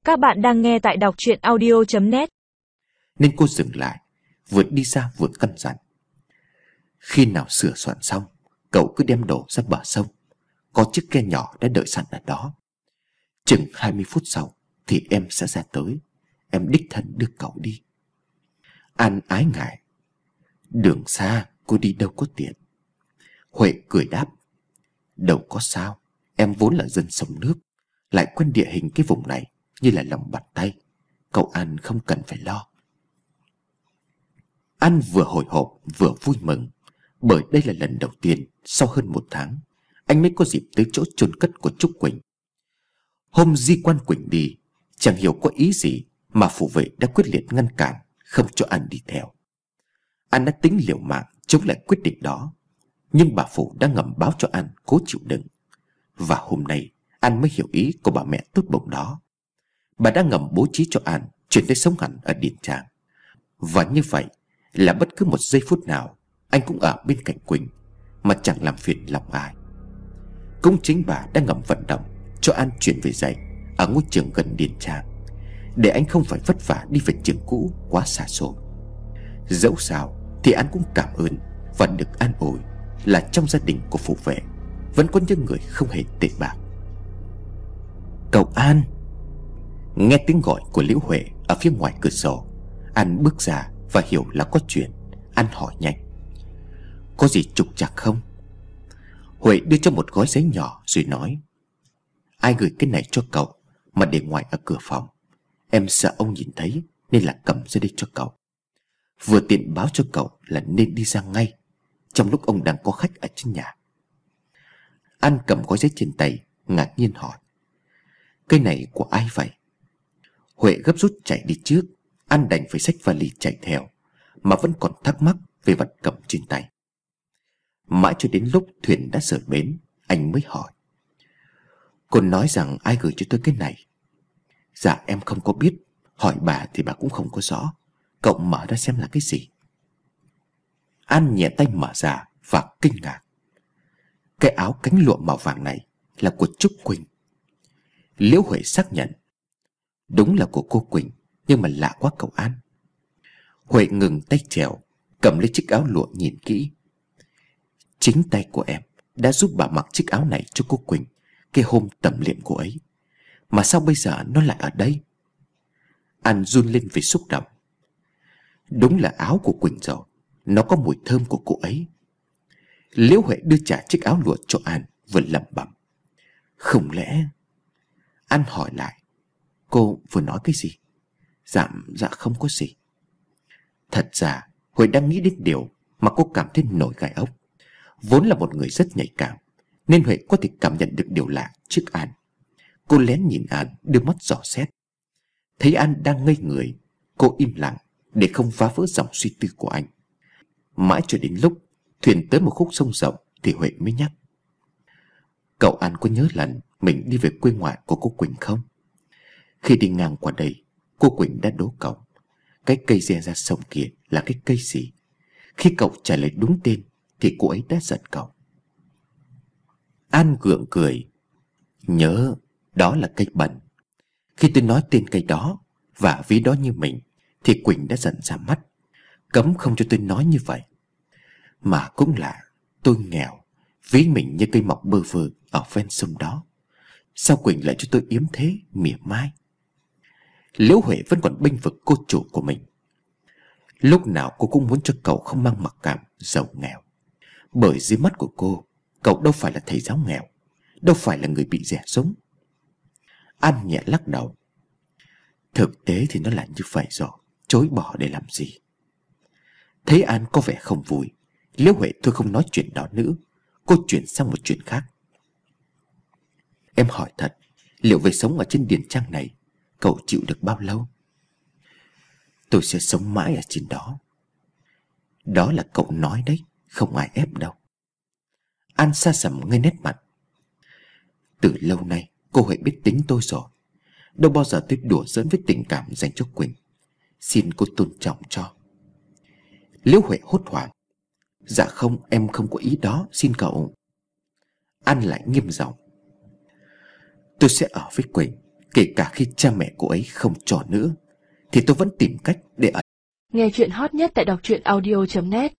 Các bạn đang nghe tại đọc truyện audio.net. Nên cô dừng lại, vừa đi ra vừa căn dặn: khi nào sửa soạn xong, cậu cứ đem đồ ra bờ sông. Có chiếc ghe nhỏ đã đợi sẵn ở đó. Chừng 20 phút sau thì em sẽ ra tới. Em đích thân đưa cậu đi. An ái ngại: đường xa, cô đi đâu có tiện. Huệ cười đáp: đâu có sao, em vốn là dân sông nước, lại quen địa hình cái vùng này như là lòng bàn tay. Cậu An không cần phải lo. An vừa hồi hộp vừa vui mừng, bởi đây là lần đầu tiên sau hơn 1 tháng anh mới có dịp tới chỗ chôn cất của Trúc Quỳnh. Hôm di quan Quỳnh đi, chẳng hiểu có ý gì mà phủ vệ đã quyết liệt ngăn cản, không cho An đi theo. An đã tính liều mạng chống lại quyết định đó, nhưng bà phủ đã ngầm báo cho An cố chịu đựng. Và hôm nay An mới hiểu ý của bà mẹ tốt bụng đó. Bà đã ngầm bố trí cho An chuyển tới sống hẳn ở Điền Trang. Và như vậy là bất cứ một giây phút nào anh cũng ở bên cạnh Quỳnh, mà chẳng làm phiền lòng ai. Cũng chính bà đã ngầm vận động cho An chuyển về dạy ở ngôi trường gần Điền Trang, để anh không phải vất vả đi về trường cũ quá xa xôi. Dẫu sao thì An cũng cảm ơn và được an ủi là trong gia đình của phủ vệ vẫn có những người không hề tệ bạc. Cậu An! Nghe tiếng gọi của Liễu Huệ ở phía ngoài cửa sổ, An bước ra và hiểu là có chuyện. An hỏi nhanh: có gì trục trặc không? Huệ đưa cho một gói giấy nhỏ rồi nói: ai gửi cái này cho cậu mà để ngoài ở cửa phòng? Em sợ ông nhìn thấy nên là cầm ra đây cho cậu. Vừa tiện báo cho cậu là nên đi ra ngay trong lúc ông đang có khách ở trên nhà. An cầm gói giấy trên tay, ngạc nhiên hỏi: cái này của ai vậy? Huệ gấp rút chạy đi trước. An đành phải xách vali chạy theo, mà vẫn còn thắc mắc về vật cầm trên tay. Mãi cho đến lúc thuyền đã rời bến, anh mới hỏi: cô nói rằng ai gửi cho tôi cái này? Dạ em không có biết, hỏi bà thì bà cũng không có rõ. Cậu mở ra xem là cái gì. An nhẹ tay mở ra và kinh ngạc: cái áo cánh lụa màu vàng này là của Trúc Quỳnh. Liễu Huệ xác nhận: đúng là của cô Quỳnh, nhưng mà lạ quá cậu An. Huệ ngừng tay chèo, cầm lấy chiếc áo lụa nhìn kỹ. Chính tay của em đã giúp bà mặc chiếc áo này cho cô Quỳnh cái hôm tẩm liệm cô ấy, mà sao bây giờ nó lại ở đây? An run lên vì xúc động. Đúng là áo của Quỳnh rồi, nó có mùi thơm của cô ấy. Liễu Huệ đưa trả chiếc áo lụa cho An, vừa lẩm bẩm: không lẽ... An hỏi lại: cô vừa nói cái gì? Dạ không có gì. Thật ra Huệ đang nghĩ đến điều mà cô cảm thấy nổi gai ốc. Vốn là một người rất nhạy cảm, nên Huệ có thể cảm nhận được điều lạ trước An. Cô lén nhìn An, đưa mắt dò xét. Thấy An đang ngây người, cô im lặng để không phá vỡ dòng suy tư của anh. Mãi cho đến lúc thuyền tới một khúc sông rộng thì Huệ mới nhắc: cậu An có nhớ lần mình đi về quê ngoại của cô Quỳnh không? Khi đi ngang qua đây, cô Quỳnh đã đố cậu cái cây re ra sông kia là cái cây gì. Khi cậu trả lời đúng tên thì cô ấy đã giận cậu. An gượng cười: nhớ, đó là cây bần. Khi tôi nói tên cây đó và ví đó như mình thì Quỳnh đã giận ra mắt, cấm không cho tôi nói như vậy. Mà cũng là tôi nghèo, ví mình như cây mọc bơ vơ ở ven sông đó. Sao Quỳnh lại cho tôi yếm thế, mỉa mai? Liễu Huệ vẫn còn bênh vực cô chủ của mình. Lúc nào cô cũng muốn cho cậu không mang mặc cảm giàu nghèo, bởi dưới mắt của cô, cậu đâu phải là thầy giáo nghèo, đâu phải là người bị dè sống. An nhẹ lắc đầu: thực tế thì nó là như vậy rồi, chối bỏ để làm gì? Thấy An có vẻ không vui, Liễu Huệ thôi không nói chuyện đó nữa. Cô chuyển sang một chuyện khác: em hỏi thật, liệu về sống ở trên Điền Trang này cậu chịu được bao lâu? Tôi sẽ sống mãi ở trên đó. Đó là cậu nói đấy, không ai ép đâu. An xa sầm ngay nét mặt. Từ lâu nay cô Huệ biết tính tôi rồi. Đâu bao giờ tôi đùa giỡn với tình cảm dành cho Quỳnh. Xin cô tôn trọng cho. Liễu Huệ hốt hoảng: dạ không, em không có ý đó, xin cậu. An lại nghiêm giọng: tôi sẽ ở với Quỳnh, Kể cả khi cha mẹ cô ấy không cho nữa thì tôi vẫn tìm cách để ở. Nghe chuyện hot nhất tại đọc truyện audio.net.